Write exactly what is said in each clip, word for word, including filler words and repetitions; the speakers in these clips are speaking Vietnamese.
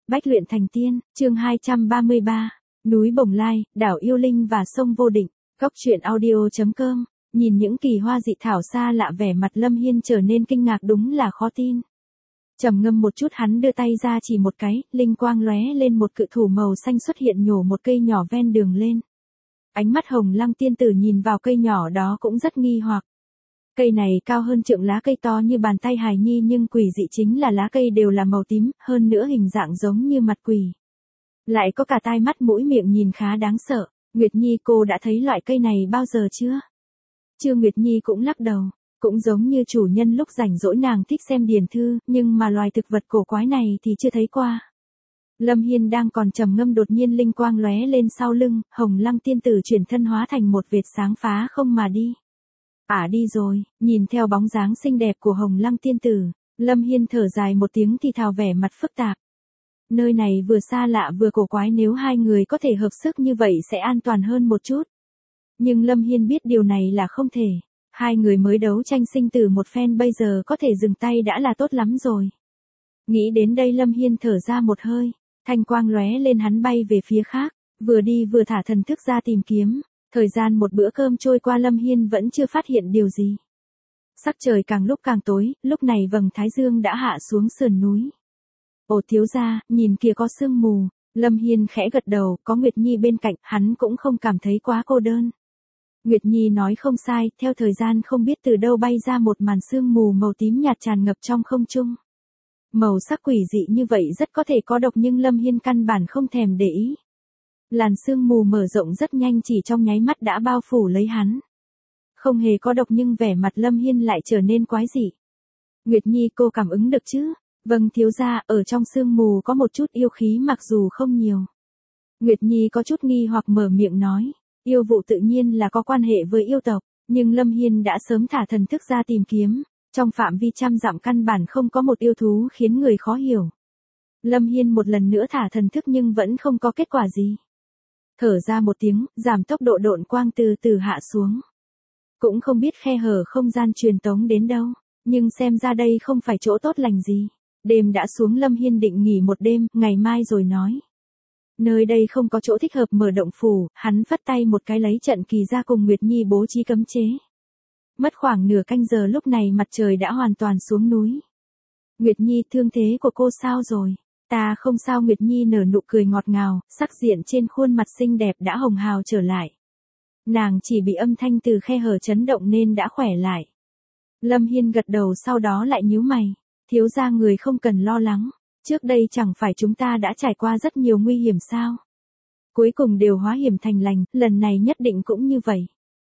Bách luyện thành tiên, chương hai trăm ba mươi ba, núi Bồng Lai, đảo Yêu Linh và sông Vô Định, góc truyện audio chấm com, nhìn những kỳ hoa dị thảo xa lạ vẻ mặt Lâm Hiên trở nên kinh ngạc đúng là khó tin. Trầm ngâm một chút hắn đưa tay ra chỉ một cái, linh quang lóe lên một cự thủ màu xanh xuất hiện nhổ một cây nhỏ ven đường lên. Ánh mắt Hồng Lăng tiên tử nhìn vào cây nhỏ đó cũng rất nghi hoặc. Cây này cao hơn trượng, lá cây to như bàn tay hài nhi nhưng quỷ dị chính là lá cây đều là màu tím, hơn nữa hình dạng giống như mặt quỷ. Lại có cả tai mắt mũi miệng nhìn khá đáng sợ. Nguyệt Nhi cô đã thấy loại cây này bao giờ chưa? Chưa. Nguyệt Nhi cũng lắc đầu. Cũng giống như chủ nhân lúc rảnh rỗi nàng thích xem điển thư, nhưng mà loài thực vật cổ quái này thì chưa thấy qua. Lâm Hiên đang còn trầm ngâm đột nhiên linh quang lóe lên sau lưng, Hồng Lăng tiên tử chuyển thân hóa thành một vệt sáng phá không mà đi. À đi rồi, nhìn theo bóng dáng xinh đẹp của Hồng Lăng tiên tử, Lâm Hiên thở dài một tiếng thì thào vẻ mặt phức tạp. Nơi này vừa xa lạ vừa cổ quái, nếu hai người có thể hợp sức như vậy sẽ an toàn hơn một chút. Nhưng Lâm Hiên biết điều này là không thể. Hai người mới đấu tranh sinh tử một phen, bây giờ có thể dừng tay đã là tốt lắm rồi. Nghĩ đến đây Lâm Hiên thở ra một hơi, thanh quang lóe lên hắn bay về phía khác, vừa đi vừa thả thần thức ra tìm kiếm. Thời gian một bữa cơm trôi qua Lâm Hiên vẫn chưa phát hiện điều gì. Sắc trời càng lúc càng tối, lúc này vầng thái dương đã hạ xuống sườn núi. Ồ thiếu gia, nhìn kìa có sương mù. Lâm Hiên khẽ gật đầu, có Nguyệt Nhi bên cạnh, hắn cũng không cảm thấy quá cô đơn. Nguyệt Nhi nói không sai, theo thời gian không biết từ đâu bay ra một màn sương mù màu tím nhạt tràn ngập trong không trung. Màu sắc quỷ dị như vậy rất có thể có độc nhưng Lâm Hiên căn bản không thèm để ý. Làn sương mù mở rộng rất nhanh, chỉ trong nháy mắt đã bao phủ lấy hắn. Không hề có độc nhưng vẻ mặt Lâm Hiên lại trở nên quái dị. Nguyệt Nhi cô cảm ứng được chứ? Vâng thiếu gia, ở trong sương mù có một chút yêu khí mặc dù không nhiều. Nguyệt Nhi có chút nghi hoặc mở miệng nói. Yêu vụ tự nhiên là có quan hệ với yêu tộc, nhưng Lâm Hiên đã sớm thả thần thức ra tìm kiếm. Trong phạm vi trăm dặm căn bản không có một yêu thú khiến người khó hiểu. Lâm Hiên một lần nữa thả thần thức nhưng vẫn không có kết quả gì. Thở ra một tiếng, giảm tốc độ độn quang từ từ hạ xuống. Cũng không biết khe hở không gian truyền tống đến đâu, nhưng xem ra đây không phải chỗ tốt lành gì. Đêm đã xuống, Lâm Hiên định nghỉ một đêm, ngày mai rồi nói. Nơi đây không có chỗ thích hợp mở động phủ, hắn phất tay một cái lấy trận kỳ ra cùng Nguyệt Nhi bố trí cấm chế. Mất khoảng nửa canh giờ lúc này mặt trời đã hoàn toàn xuống núi. Nguyệt Nhi, thương thế của cô sao rồi? Ta không sao. Nguyệt Nhi nở nụ cười ngọt ngào, sắc diện trên khuôn mặt xinh đẹp đã hồng hào trở lại. Nàng chỉ bị âm thanh từ khe hở chấn động nên đã khỏe lại. Lâm Hiên gật đầu sau đó lại nhíu mày. Thiếu gia người không cần lo lắng. Trước đây chẳng phải chúng ta đã trải qua rất nhiều nguy hiểm sao? Cuối cùng đều hóa hiểm thành lành, lần này nhất định cũng như vậy.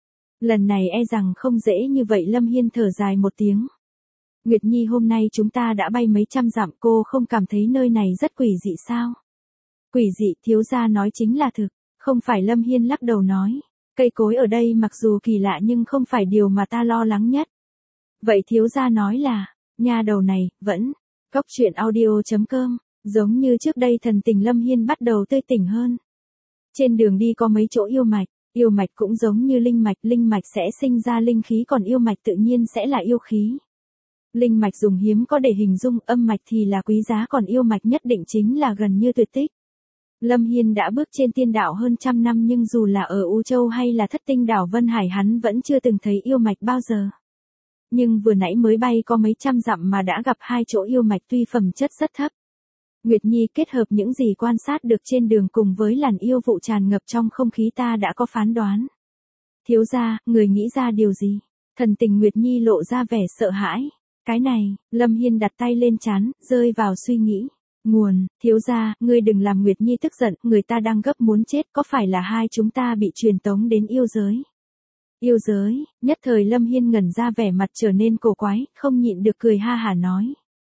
Lần này e rằng không dễ như vậy. Lâm Hiên thở dài một tiếng. Nguyệt Nhi, hôm nay chúng ta đã bay mấy trăm dặm, cô không cảm thấy nơi này rất quỷ dị sao? Quỷ dị, thiếu gia nói chính là thực, không phải. Lâm Hiên lắc đầu nói. Cây cối ở đây mặc dù kỳ lạ nhưng không phải điều mà ta lo lắng nhất. Vậy thiếu gia nói là, nha đầu này, vẫn, góc truyện audio chấm com, giống như trước đây thần tình Lâm Hiên bắt đầu tươi tỉnh hơn. Trên đường đi có mấy chỗ yêu mạch, yêu mạch cũng giống như linh mạch, linh mạch sẽ sinh ra linh khí còn yêu mạch tự nhiên sẽ là yêu khí. Linh mạch dùng hiếm có để hình dung, âm mạch thì là quý giá còn yêu mạch nhất định chính là gần như tuyệt tích. Lâm Hiên đã bước trên tiên đạo hơn trăm năm nhưng dù là ở U Châu hay là thất tinh đảo Vân Hải hắn vẫn chưa từng thấy yêu mạch bao giờ. Nhưng vừa nãy mới bay có mấy trăm dặm mà đã gặp hai chỗ yêu mạch tuy phẩm chất rất thấp. Nguyệt Nhi, kết hợp những gì quan sát được trên đường cùng với làn yêu vụ tràn ngập trong không khí ta đã có phán đoán. Thiếu gia, người nghĩ ra điều gì? Thần tình Nguyệt Nhi lộ ra vẻ sợ hãi. Cái này, Lâm Hiên đặt tay lên trán, rơi vào suy nghĩ. Nguồn, thiếu gia, ngươi đừng làm Nguyệt Nhi tức giận, người ta đang gấp muốn chết, có phải là hai chúng ta bị truyền tống đến yêu giới? Yêu giới, nhất thời Lâm Hiên ngẩn ra vẻ mặt trở nên cổ quái, không nhịn được cười ha hả nói.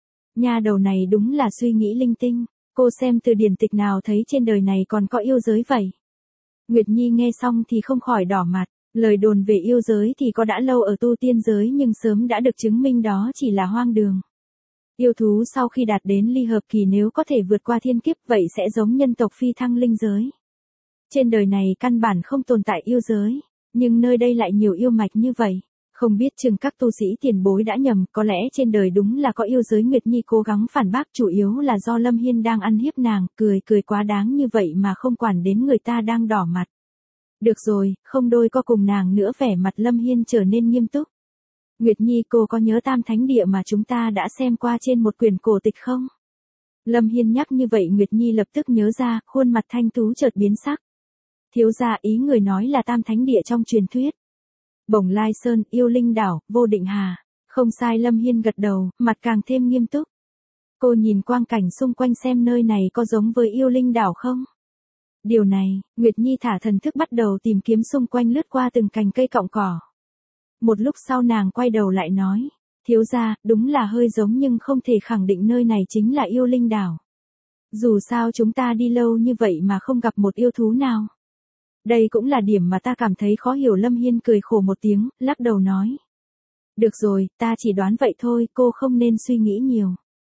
Nha đầu này đúng là suy nghĩ linh tinh, cô xem từ điển tịch nào thấy trên đời này còn có yêu giới vậy? Nguyệt Nhi nghe xong thì không khỏi đỏ mặt, lời đồn về yêu giới thì có đã lâu ở tu tiên giới nhưng sớm đã được chứng minh đó chỉ là hoang đường. Yêu thú sau khi đạt đến ly hợp kỳ nếu có thể vượt qua thiên kiếp vậy sẽ giống nhân tộc phi thăng linh giới. Trên đời này căn bản không tồn tại yêu giới, nhưng nơi đây lại nhiều yêu mạch như vậy. Không biết chừng các tu sĩ tiền bối đã nhầm, có lẽ trên đời đúng là có yêu giới. Nguyệt Nhi cố gắng phản bác, chủ yếu là do Lâm Hiên đang ăn hiếp nàng, cười cười quá đáng như vậy mà không quản đến người ta đang đỏ mặt. Được rồi, không đôi co cùng nàng nữa. Vẻ mặt Lâm Hiên trở nên nghiêm túc. Nguyệt Nhi, cô có nhớ Tam Thánh Địa mà chúng ta đã xem qua trên một quyển cổ tịch không? Lâm Hiên nhắc như vậy Nguyệt Nhi lập tức nhớ ra, khuôn mặt thanh tú chợt biến sắc. Thiếu gia, ý người nói là Tam Thánh Địa trong truyền thuyết. Bồng Lai Sơn, Yêu Linh Đảo, Vô Định Hà. Không sai, Lâm Hiên gật đầu, mặt càng thêm nghiêm túc. Cô nhìn quang cảnh xung quanh xem nơi này có giống với Yêu Linh Đảo không? Điều này, Nguyệt Nhi thả thần thức bắt đầu tìm kiếm xung quanh, lướt qua từng cành cây cọng cỏ. Một lúc sau nàng quay đầu lại nói, thiếu gia, đúng là hơi giống nhưng không thể khẳng định nơi này chính là Yêu Linh Đảo. Dù sao chúng ta đi lâu như vậy mà không gặp một yêu thú nào. Đây cũng là điểm mà ta cảm thấy khó hiểu. Lâm Hiên cười khổ một tiếng, lắc đầu nói. Được rồi, ta chỉ đoán vậy thôi, cô không nên suy nghĩ nhiều.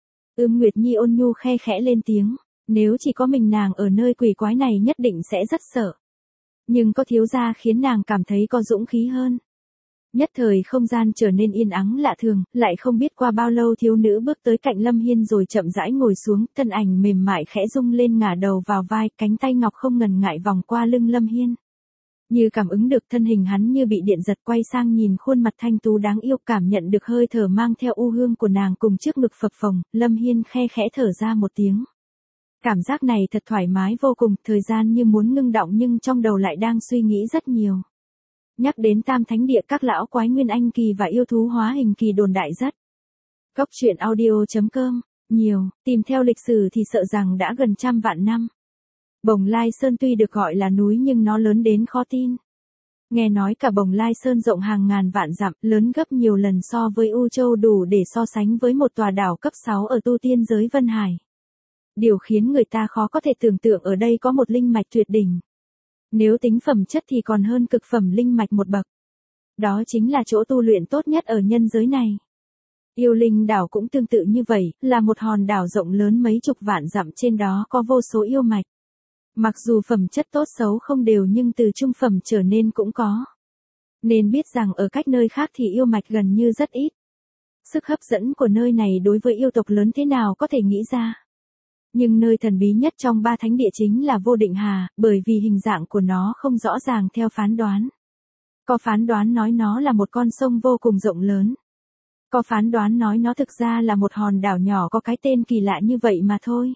Ưm Nguyệt Nhi ôn nhu khe khẽ lên tiếng, nếu chỉ có mình nàng ở nơi quỷ quái này nhất định sẽ rất sợ. Nhưng có thiếu gia khiến nàng cảm thấy có dũng khí hơn. Nhất thời không gian trở nên yên ắng lạ thường, lại không biết qua bao lâu thiếu nữ bước tới cạnh Lâm Hiên rồi chậm rãi ngồi xuống, thân ảnh mềm mại khẽ rung lên ngả đầu vào vai, cánh tay ngọc không ngần ngại vòng qua lưng Lâm Hiên. Như cảm ứng được thân hình hắn như bị điện giật, quay sang nhìn khuôn mặt thanh tú đáng yêu, cảm nhận được hơi thở mang theo u hương của nàng cùng trước ngực phập phồng, Lâm Hiên khe khẽ thở ra một tiếng. Cảm giác này thật thoải mái vô cùng, thời gian như muốn ngưng đọng nhưng trong đầu lại đang suy nghĩ rất nhiều. Nhắc đến Tam Thánh Địa, các lão quái nguyên anh kỳ và yêu thú hóa hình kỳ đồn đại rất. Cốc truyện audio chấm com, nhiều, tìm theo lịch sử thì sợ rằng đã gần trăm vạn năm. Bồng Lai Sơn tuy được gọi là núi nhưng nó lớn đến khó tin. Nghe nói cả Bồng Lai Sơn rộng hàng ngàn vạn dặm, lớn gấp nhiều lần so với U Châu, đủ để so sánh với một tòa đảo cấp sáu ở tu tiên giới Vân Hải. Điều khiến người ta khó có thể tưởng tượng ở đây có một linh mạch tuyệt đỉnh. Nếu tính phẩm chất thì còn hơn cực phẩm linh mạch một bậc. Đó chính là chỗ tu luyện tốt nhất ở nhân giới này. Yêu Linh Đảo cũng tương tự như vậy, là một hòn đảo rộng lớn mấy chục vạn dặm, trên đó có vô số yêu mạch. Mặc dù phẩm chất tốt xấu không đều nhưng từ trung phẩm trở nên cũng có. Nên biết rằng ở cách nơi khác thì yêu mạch gần như rất ít. Sức hấp dẫn của nơi này đối với yêu tộc lớn thế nào có thể nghĩ ra. Nhưng nơi thần bí nhất trong ba thánh địa chính là Vô Định Hà, bởi vì hình dạng của nó không rõ ràng theo phán đoán. Có phán đoán nói nó là một con sông vô cùng rộng lớn. Có phán đoán nói nó thực ra là một hòn đảo nhỏ có cái tên kỳ lạ như vậy mà thôi.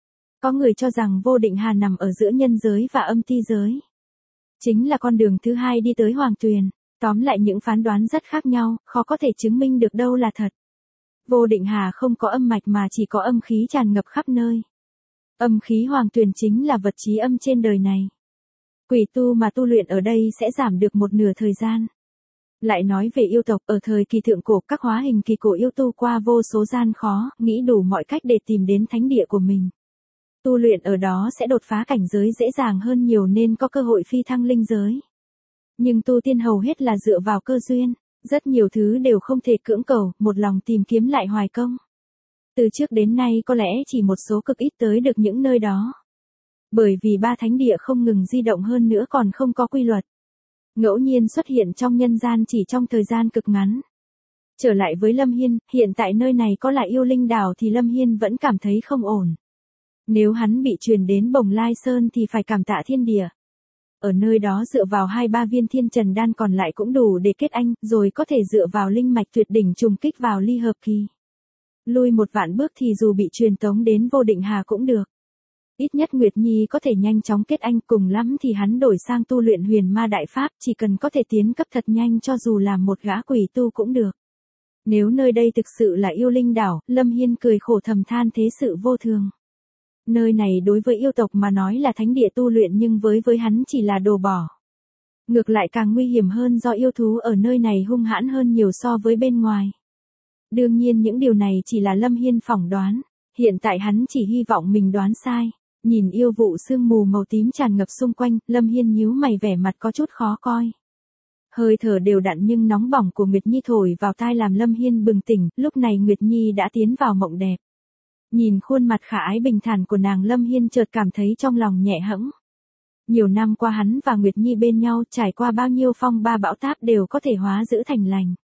Có người cho rằng Vô Định Hà nằm ở giữa nhân giới và âm ti giới. Chính là con đường thứ hai đi tới Hoàng Tuyền. Tóm lại những phán đoán rất khác nhau, khó có thể chứng minh được đâu là thật. Vô Định Hà không có âm mạch mà chỉ có âm khí tràn ngập khắp nơi. Âm khí Hoàng Tuyền chính là vật chí âm trên đời này. Quỷ tu mà tu luyện ở đây sẽ giảm được một nửa thời gian. Lại nói về yêu tộc, ở thời kỳ thượng cổ, các hóa hình kỳ cổ yêu tu qua vô số gian khó, nghĩ đủ mọi cách để tìm đến thánh địa của mình. Tu luyện ở đó sẽ đột phá cảnh giới dễ dàng hơn nhiều nên có cơ hội phi thăng linh giới. Nhưng tu tiên hầu hết là dựa vào cơ duyên, rất nhiều thứ đều không thể cưỡng cầu, một lòng tìm kiếm lại hoài công. Từ trước đến nay có lẽ chỉ một số cực ít tới được những nơi đó. Bởi vì ba thánh địa không ngừng di động, hơn nữa còn không có quy luật. Ngẫu nhiên xuất hiện trong nhân gian chỉ trong thời gian cực ngắn. Trở lại với Lâm Hiên, hiện tại nơi này có là Yêu Linh Đảo thì Lâm Hiên vẫn cảm thấy không ổn. Nếu hắn bị truyền đến Bồng Lai Sơn thì phải cảm tạ thiên địa. Ở nơi đó dựa vào hai ba viên thiên trần đan còn lại cũng đủ để kết anh, rồi có thể dựa vào linh mạch tuyệt đỉnh trùng kích vào ly hợp kỳ. Lui một vạn bước thì dù bị truyền tống đến Vô Định Hà cũng được. Ít nhất Nguyệt Nhi có thể nhanh chóng kết anh, cùng lắm thì hắn đổi sang tu luyện huyền ma đại pháp, chỉ cần có thể tiến cấp thật nhanh cho dù là một gã quỷ tu cũng được. Nếu nơi đây thực sự là Yêu Linh Đảo, Lâm Hiên cười khổ thầm than thế sự vô thường. Nơi này đối với yêu tộc mà nói là thánh địa tu luyện nhưng với với hắn chỉ là đồ bỏ. Ngược lại càng nguy hiểm hơn do yêu thú ở nơi này hung hãn hơn nhiều so với bên ngoài. Đương nhiên những điều này chỉ là Lâm Hiên phỏng đoán, hiện tại hắn chỉ hy vọng mình đoán sai. Nhìn yêu vụ sương mù màu tím tràn ngập xung quanh, Lâm Hiên nhíu mày, vẻ mặt có chút khó coi. Hơi thở đều đặn nhưng nóng bỏng của Nguyệt Nhi thổi vào tai làm Lâm Hiên bừng tỉnh, lúc này Nguyệt Nhi đã tiến vào mộng đẹp. Nhìn khuôn mặt khả ái bình thản của nàng, Lâm Hiên chợt cảm thấy trong lòng nhẹ hẫng. Nhiều năm qua hắn và Nguyệt Nhi bên nhau, trải qua bao nhiêu phong ba bão táp đều có thể hóa dữ thành lành.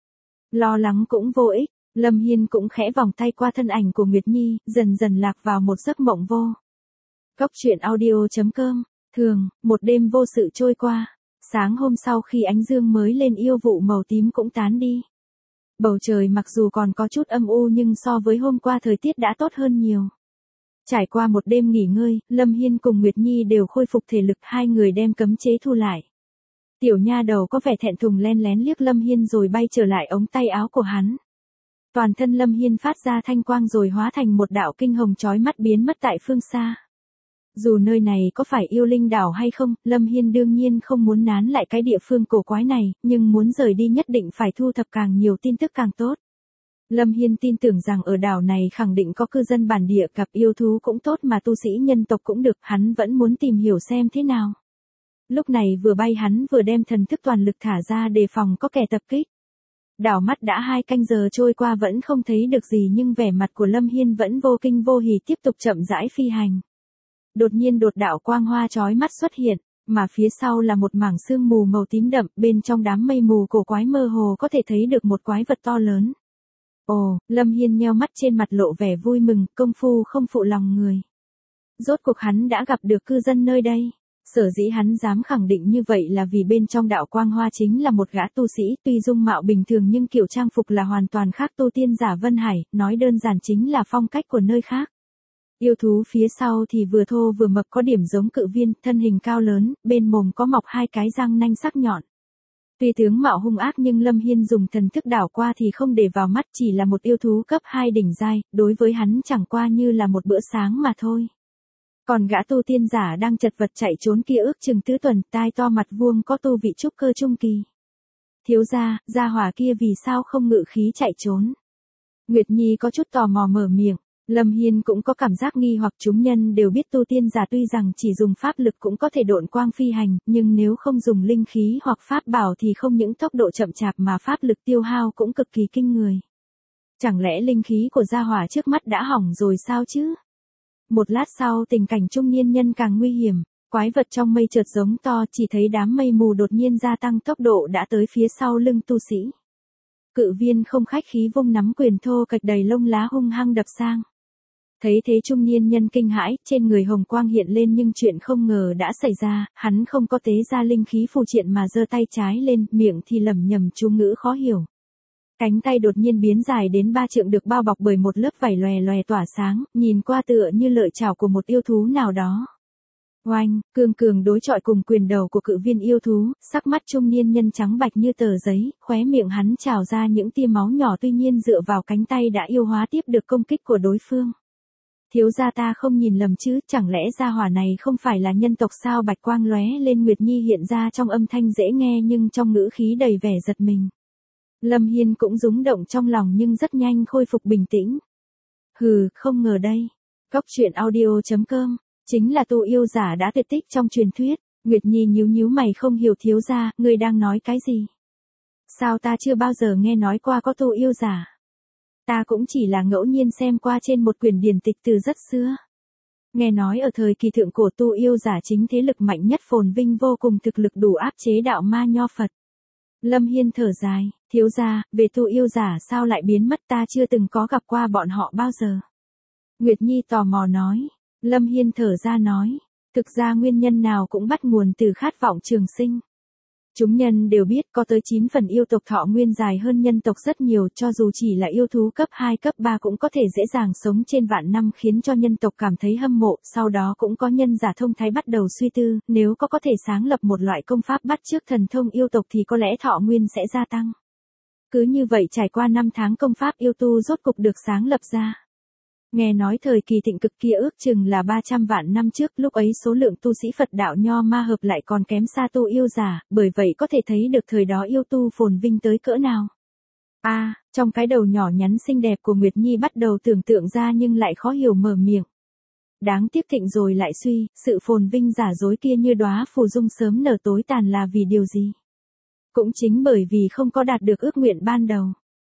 Lo lắng cũng vô ích, Lâm Hiên cũng khẽ vòng tay qua thân ảnh của Nguyệt Nhi, dần dần lạc vào một giấc mộng vô. Cốc truyện audio.com, thường, một đêm vô sự trôi qua. Sáng hôm sau khi ánh dương mới lên yêu vụ màu tím cũng tán đi. Bầu trời mặc dù còn có chút âm u nhưng so với hôm qua thời tiết đã tốt hơn nhiều. Trải qua một đêm nghỉ ngơi, Lâm Hiên cùng Nguyệt Nhi đều khôi phục thể lực, hai người đem cấm chế thu lại. Tiểu nha đầu có vẻ thẹn thùng len lén liếc Lâm Hiên rồi bay trở lại ống tay áo của hắn. Toàn thân Lâm Hiên phát ra thanh quang rồi hóa thành một đạo kinh hồng chói mắt biến mất tại phương xa. Dù nơi này có phải yêu linh đảo hay không, Lâm Hiên đương nhiên không muốn nán lại cái địa phương cổ quái này, nhưng muốn rời đi nhất định phải thu thập càng nhiều tin tức càng tốt. Lâm Hiên tin tưởng rằng ở đảo này khẳng định có cư dân bản địa, gặp yêu thú cũng tốt mà tu sĩ nhân tộc cũng được, hắn vẫn muốn tìm hiểu xem thế nào. Lúc này vừa bay hắn vừa đem thần thức toàn lực thả ra đề phòng có kẻ tập kích. Đảo mắt đã hai canh giờ trôi qua vẫn không thấy được gì nhưng vẻ mặt của Lâm Hiên vẫn vô kinh vô hỉ tiếp tục chậm rãi phi hành. Đột nhiên đột đạo quang hoa chói mắt xuất hiện, mà phía sau là một mảng sương mù màu tím đậm, bên trong đám mây mù cổ quái mơ hồ có thể thấy được một quái vật to lớn. Ồ, Lâm Hiên nheo mắt trên mặt lộ vẻ vui mừng, công phu không phụ lòng người. Rốt cuộc hắn đã gặp được cư dân nơi đây. Sở dĩ hắn dám khẳng định như vậy là vì bên trong đạo quang hoa chính là một gã tu sĩ, tuy dung mạo bình thường nhưng kiểu trang phục là hoàn toàn khác tu tiên giả Vân Hải, nói đơn giản chính là phong cách của nơi khác. Yêu thú phía sau thì vừa thô vừa mập, có điểm giống cự viên, thân hình cao lớn, bên mồm có mọc hai cái răng nanh sắc nhọn. Tuy tướng mạo hung ác nhưng Lâm Hiên dùng thần thức đảo qua thì không để vào mắt, chỉ là một yêu thú cấp hai đỉnh giai, đối với hắn chẳng qua như là một bữa sáng mà thôi. Còn gã tu tiên giả đang chật vật chạy trốn kia ước chừng tứ tuần, tai to mặt vuông, có tu vị trúc cơ trung kỳ. Thiếu gia, gia hỏa kia vì sao không ngự khí chạy trốn? Nguyệt Nhi có chút tò mò mở miệng. Lâm Hiên cũng có cảm giác nghi hoặc, chúng nhân đều biết tu tiên giả tuy rằng chỉ dùng pháp lực cũng có thể độn quang phi hành, nhưng nếu không dùng linh khí hoặc pháp bảo thì không những tốc độ chậm chạp mà pháp lực tiêu hao cũng cực kỳ kinh người. Chẳng lẽ linh khí của gia hỏa trước mắt đã hỏng rồi sao chứ? Một lát sau tình cảnh trung niên nhân càng nguy hiểm, quái vật trong mây chợt giống to, chỉ thấy đám mây mù đột nhiên gia tăng tốc độ đã tới phía sau lưng tu sĩ. Cự viên không khách khí vung nắm quyền thô kệch đầy lông lá hung hăng đập sang. Thấy thế trung niên nhân kinh hãi, trên người hồng quang hiện lên nhưng chuyện không ngờ đã xảy ra, hắn không có tế ra linh khí phù triện mà giơ tay trái lên, miệng thì lẩm nhẩm chú ngữ khó hiểu. Cánh tay đột nhiên biến dài đến ba trượng, được bao bọc bởi một lớp vảy lòe lòe tỏa sáng, nhìn qua tựa như lợi chảo của một yêu thú nào đó. Oanh, cường cường đối chọi cùng quyền đầu của cự viên yêu thú, sắc mắt trung niên nhân trắng bạch như tờ giấy, khóe miệng hắn trào ra những tia máu nhỏ, tuy nhiên dựa vào cánh tay đã yêu hóa tiếp được công kích của đối phương. Thiếu gia ta không nhìn lầm chứ, chẳng lẽ gia hỏa này không phải là nhân tộc sao? Bạch quang lóe lên, Nguyệt Nhi hiện ra trong âm thanh dễ nghe nhưng trong ngữ khí đầy vẻ giật mình. Lâm Hiên cũng rúng động trong lòng nhưng rất nhanh khôi phục bình tĩnh. Hừ, không ngờ đây. Cốc truyện audio.com, chính là tu yêu giả đã tuyệt tích trong truyền thuyết. Nguyệt Nhi nhíu nhíu mày không hiểu, thiếu gia, ngươi đang nói cái gì? Sao ta chưa bao giờ nghe nói qua có tu yêu giả? Ta cũng chỉ là ngẫu nhiên xem qua trên một quyển điển tịch từ rất xưa. Nghe nói ở thời kỳ thượng cổ tu yêu giả chính thế lực mạnh nhất, phồn vinh vô cùng, thực lực đủ áp chế đạo ma nho Phật. Lâm Hiên thở dài, thiếu gia, về tu yêu giả sao lại biến mất, ta chưa từng có gặp qua bọn họ bao giờ. Nguyệt Nhi tò mò nói. Lâm Hiên thở ra nói, thực ra nguyên nhân nào cũng bắt nguồn từ khát vọng trường sinh. Chúng nhân đều biết có tới chín phần yêu tộc thọ nguyên dài hơn nhân tộc rất nhiều, cho dù chỉ là yêu thú cấp hai cấp ba cũng có thể dễ dàng sống trên vạn năm, khiến cho nhân tộc cảm thấy hâm mộ. Sau đó cũng có nhân giả thông thái bắt đầu suy tư, nếu có có thể sáng lập một loại công pháp bắt chước thần thông yêu tộc thì có lẽ thọ nguyên sẽ gia tăng. Cứ như vậy trải qua năm tháng công pháp yêu tu rốt cục được sáng lập ra. Nghe nói thời kỳ thịnh cực kia ước chừng là ba trăm vạn năm trước, lúc ấy số lượng tu sĩ Phật đạo nho ma hợp lại còn kém xa tu yêu giả, bởi vậy có thể thấy được thời đó yêu tu phồn vinh tới cỡ nào. A, à, trong cái đầu nhỏ nhắn xinh đẹp của Nguyệt Nhi bắt đầu tưởng tượng ra nhưng lại khó hiểu mở miệng. Đáng tiếc thịnh rồi lại suy, sự phồn vinh giả dối kia như đóa phù dung sớm nở tối tàn là vì điều gì? Cũng chính bởi vì không có đạt được ước nguyện ban đầu.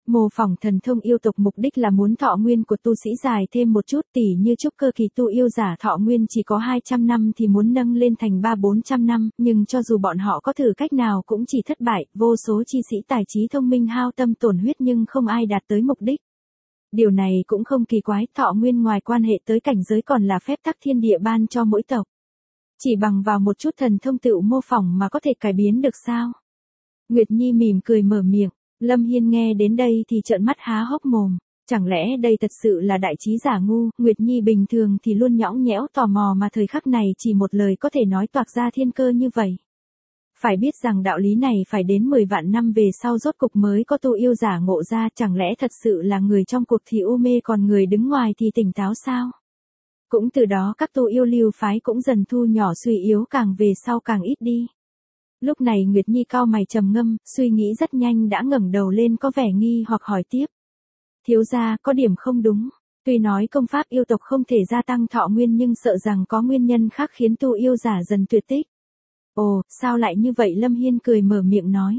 Mô phỏng thần thông yêu tộc mục đích là muốn thọ nguyên của tu sĩ dài thêm một chút, tỉ như trúc cơ kỳ tu yêu giả thọ nguyên chỉ có hai trăm năm thì muốn nâng lên thành ba bốn trăm năm, nhưng cho dù bọn họ có thử cách nào cũng chỉ thất bại, vô số chi sĩ tài trí thông minh hao tâm tổn huyết nhưng không ai đạt tới mục đích. Điều này cũng không kỳ quái, thọ nguyên ngoài quan hệ tới cảnh giới còn là phép tắc thiên địa ban cho mỗi tộc. Chỉ bằng vào một chút thần thông tựu mô phỏng mà có thể cải biến được sao? Nguyệt Nhi mỉm cười mở miệng. Lâm Hiên nghe đến đây thì trợn mắt há hốc mồm, chẳng lẽ đây thật sự là đại trí giả ngu? Nguyệt Nhi bình thường thì luôn nhõng nhẽo tò mò mà thời khắc này chỉ một lời có thể nói toạc ra thiên cơ như vậy. Phải biết rằng đạo lý này phải đến mười vạn năm về sau rốt cục mới có tu yêu giả ngộ ra, chẳng lẽ thật sự là người trong cuộc thì u mê còn người đứng ngoài thì tỉnh táo sao? Cũng từ đó các tu yêu lưu phái cũng dần thu nhỏ suy yếu, càng về sau càng ít đi. Lúc này Nguyệt Nhi cau mày trầm ngâm, suy nghĩ rất nhanh đã ngẩng đầu lên có vẻ nghi hoặc hỏi tiếp. Thiếu gia, có điểm không đúng. Tuy nói công pháp yêu tộc không thể gia tăng thọ nguyên nhưng sợ rằng có nguyên nhân khác khiến tu yêu giả dần tuyệt tích. Ồ, sao lại như vậy? Lâm Hiên cười mở miệng nói.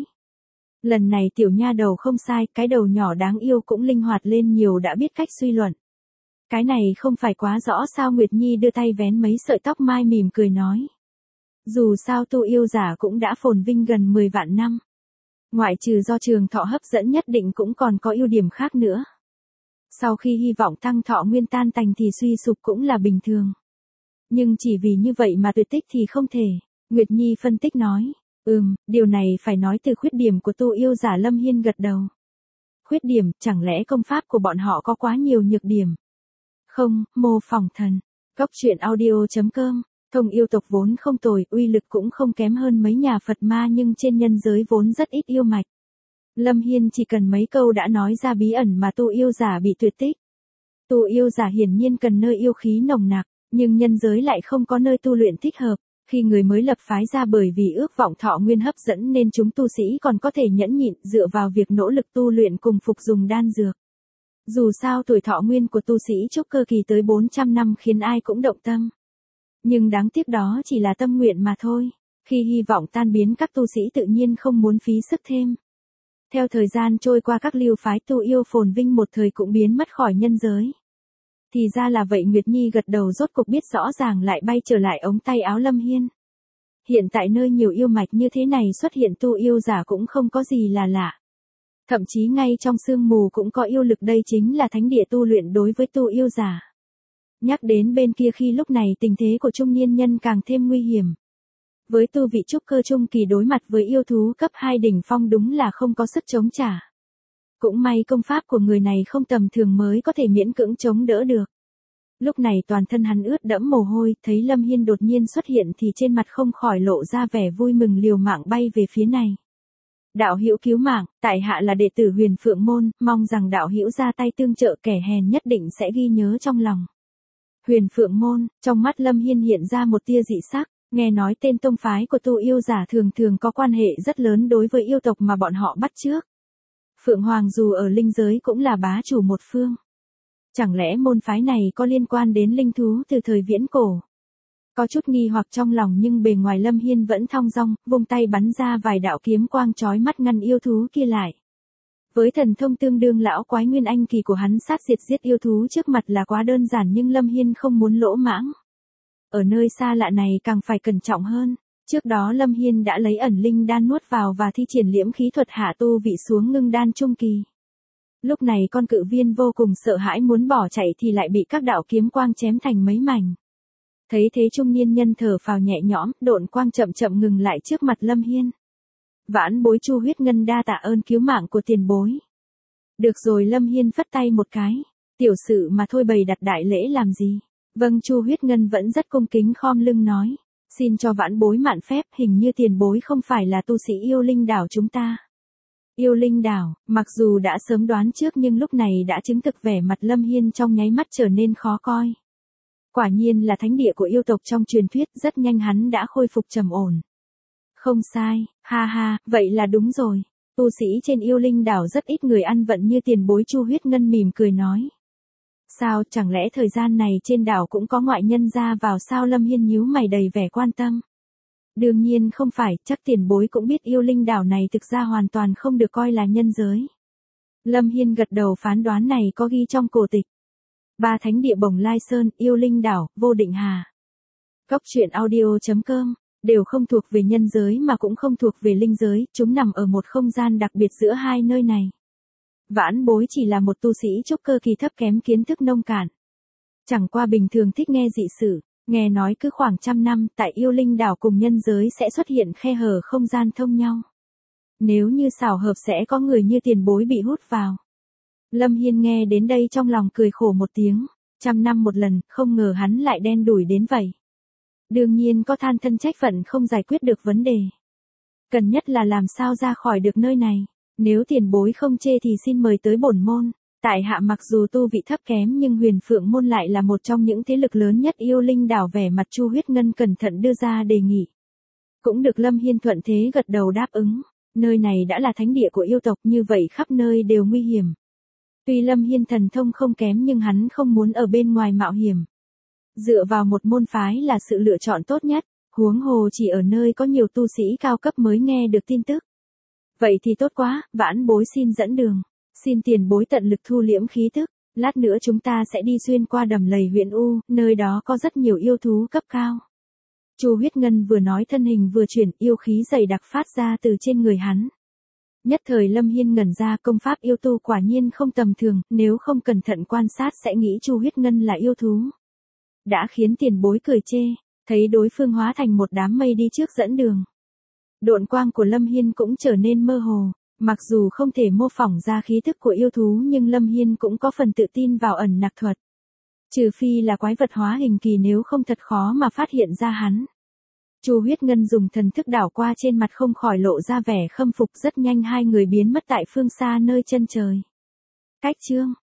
Lần này tiểu nha đầu không sai, cái đầu nhỏ đáng yêu cũng linh hoạt lên nhiều, đã biết cách suy luận. Cái này không phải quá rõ sao? Nguyệt Nhi đưa tay vén mấy sợi tóc mai mỉm cười nói. Dù sao tu yêu giả cũng đã phồn vinh gần mười vạn năm. Ngoại trừ do trường thọ hấp dẫn nhất định cũng còn có ưu điểm khác nữa. Sau khi hy vọng tăng thọ nguyên tan tành thì suy sụp cũng là bình thường. Nhưng chỉ vì như vậy mà tuyệt tích thì không thể. Nguyệt Nhi phân tích nói. Ừm, điều này phải nói từ khuyết điểm của tu yêu giả. Lâm Hiên gật đầu. Khuyết điểm, chẳng lẽ công pháp của bọn họ có quá nhiều nhược điểm? Không, mô phỏng thần. Góc truyện audio chấm com. Thông yêu tộc vốn không tồi, uy lực cũng không kém hơn mấy nhà Phật ma, nhưng trên nhân giới vốn rất ít yêu mạch. Lâm Hiên chỉ cần mấy câu đã nói ra bí ẩn mà tu yêu giả bị tuyệt tích. Tu yêu giả hiển nhiên cần nơi yêu khí nồng nặc, nhưng nhân giới lại không có nơi tu luyện thích hợp. Khi người mới lập phái ra bởi vì ước vọng thọ nguyên hấp dẫn nên chúng tu sĩ còn có thể nhẫn nhịn dựa vào việc nỗ lực tu luyện cùng phục dùng đan dược. Dù sao tuổi thọ nguyên của tu sĩ trúc cơ kỳ tới bốn trăm năm khiến ai cũng động tâm. Nhưng đáng tiếc đó chỉ là tâm nguyện mà thôi. Khi hy vọng tan biến, các tu sĩ tự nhiên không muốn phí sức thêm. Theo thời gian trôi qua, các lưu phái tu yêu phồn vinh một thời cũng biến mất khỏi nhân giới. Thì ra là vậy. Nguyệt Nhi gật đầu, rốt cục biết rõ ràng, lại bay trở lại ống tay áo Lâm Hiên. Hiện tại nơi nhiều yêu mạch như thế này xuất hiện tu yêu giả cũng không có gì là lạ. Thậm chí ngay trong sương mù cũng có yêu lực, đây chính là thánh địa tu luyện đối với tu yêu giả. Nhắc đến bên kia, khi lúc này tình thế của trung niên nhân càng thêm nguy hiểm. Với tu vị trúc cơ trung kỳ đối mặt với yêu thú cấp hai đỉnh phong đúng là không có sức chống trả. Cũng may công pháp của người này không tầm thường mới có thể miễn cưỡng chống đỡ được. Lúc này toàn thân hắn ướt đẫm mồ hôi, thấy Lâm Hiên đột nhiên xuất hiện thì trên mặt không khỏi lộ ra vẻ vui mừng, liều mạng bay về phía này. Đạo hữu cứu mạng, tại hạ là đệ tử Huyền Phượng môn, mong rằng đạo hữu ra tay tương trợ, kẻ hèn nhất định sẽ ghi nhớ trong lòng. Huyền Phượng môn, trong mắt Lâm Hiên hiện ra một tia dị sắc, nghe nói tên tông phái của tu yêu giả thường thường có quan hệ rất lớn đối với yêu tộc mà bọn họ bắt chước. Phượng Hoàng dù ở linh giới cũng là bá chủ một phương. Chẳng lẽ môn phái này có liên quan đến linh thú từ thời viễn cổ? Có chút nghi hoặc trong lòng nhưng bề ngoài Lâm Hiên vẫn thong dong, vung tay bắn ra vài đạo kiếm quang chói mắt ngăn yêu thú kia lại. Với thần thông tương đương lão quái nguyên anh kỳ của hắn, sát diệt giết yêu thú trước mặt là quá đơn giản, nhưng Lâm Hiên không muốn lỗ mãng. Ở nơi xa lạ này càng phải cẩn trọng hơn. Trước đó Lâm Hiên đã lấy ẩn linh đan nuốt vào và thi triển liễm khí thuật hạ tu vị xuống ngưng đan trung kỳ. Lúc này con cự viên vô cùng sợ hãi, muốn bỏ chạy thì lại bị các đạo kiếm quang chém thành mấy mảnh. Thấy thế trung niên nhân thở phào nhẹ nhõm, độn quang chậm chậm ngừng lại trước mặt Lâm Hiên. Vãn bối Chu Huyết Ngân đa tạ ơn cứu mạng của tiền bối. Được rồi, Lâm Hiên phất tay một cái. Tiểu sự mà thôi, bày đặt đại lễ làm gì? Vâng, Chu Huyết Ngân vẫn rất cung kính khom lưng nói. Xin cho vãn bối mạn phép, hình như tiền bối không phải là tu sĩ yêu linh đảo chúng ta. Yêu linh đảo, mặc dù đã sớm đoán trước nhưng lúc này đã chứng thực, vẻ mặt Lâm Hiên trong nháy mắt trở nên khó coi. Quả nhiên là thánh địa của yêu tộc trong truyền thuyết, rất nhanh hắn đã khôi phục trầm ổn. Không sai, ha ha, vậy là đúng rồi. Tu sĩ trên yêu linh đảo rất ít người ăn vận như tiền bối. Chu Huyết Ngân mỉm cười nói. Sao, chẳng lẽ thời gian này trên đảo cũng có ngoại nhân ra vào sao? Lâm Hiên nhíu mày đầy vẻ quan tâm. Đương nhiên không phải, chắc tiền bối cũng biết yêu linh đảo này thực ra hoàn toàn không được coi là nhân giới. Lâm Hiên gật đầu, phán đoán này có ghi trong cổ tịch. Ba thánh địa Bồng Lai Sơn, Yêu Linh Đảo, Vô Định Hà. Góc truyện audio chấm com đều không thuộc về nhân giới mà cũng không thuộc về linh giới, chúng nằm ở một không gian đặc biệt giữa hai nơi này. Vãn Bối chỉ là một tu sĩ trúc cơ kỳ thấp kém kiến thức nông cạn. Chẳng qua bình thường thích nghe dị sử, nghe nói cứ khoảng trăm năm tại Yêu Linh Đảo cùng nhân giới sẽ xuất hiện khe hở không gian thông nhau. Nếu như xảo hợp sẽ có người như Tiền Bối bị hút vào. Lâm Hiên nghe đến đây trong lòng cười khổ một tiếng, trăm năm một lần, không ngờ hắn lại đen đủi đến vậy. Đương nhiên có than thân trách phận không giải quyết được vấn đề. Cần nhất là làm sao ra khỏi được nơi này. Nếu Tiền Bối không chê thì xin mời tới bổn môn. Tại hạ mặc dù tu vị thấp kém nhưng Huyền Phượng môn lại là một trong những thế lực lớn nhất Yêu Linh Đảo. Vẻ mặt Chu Huyết Ngân cẩn thận đưa ra đề nghị. Cũng được Lâm Hiên thuận thế gật đầu đáp ứng. Nơi này đã là thánh địa của yêu tộc, như vậy khắp nơi đều nguy hiểm. Tuy Lâm Hiên thần thông không kém nhưng hắn không muốn ở bên ngoài mạo hiểm. Dựa vào một môn phái là sự lựa chọn tốt nhất, huống hồ chỉ ở nơi có nhiều tu sĩ cao cấp mới nghe được tin tức. Vậy thì tốt quá, Vãn Bối xin dẫn đường, xin Tiền Bối tận lực thu liễm khí tức, lát nữa chúng ta sẽ đi xuyên qua đầm lầy huyện U, nơi đó có rất nhiều yêu thú cấp cao. Chu Huyết Ngân vừa nói thân hình vừa chuyển, yêu khí dày đặc phát ra từ trên người hắn. Nhất thời Lâm Hiên ngẩn ra, công pháp yêu tu quả nhiên không tầm thường, nếu không cẩn thận quan sát sẽ nghĩ Chu Huyết Ngân là yêu thú. Đã khiến Tiền Bối cười chê, thấy đối phương hóa thành một đám mây đi trước dẫn đường. Độn quang của Lâm Hiên cũng trở nên mơ hồ, mặc dù không thể mô phỏng ra khí thức của yêu thú nhưng Lâm Hiên cũng có phần tự tin vào ẩn nặc thuật. Trừ phi là quái vật hóa hình kỳ, nếu không thật khó mà phát hiện ra hắn. Chu Huyết Ngân dùng thần thức đảo qua, trên mặt không khỏi lộ ra vẻ khâm phục, rất nhanh hai người biến mất tại phương xa nơi chân trời. Cách chương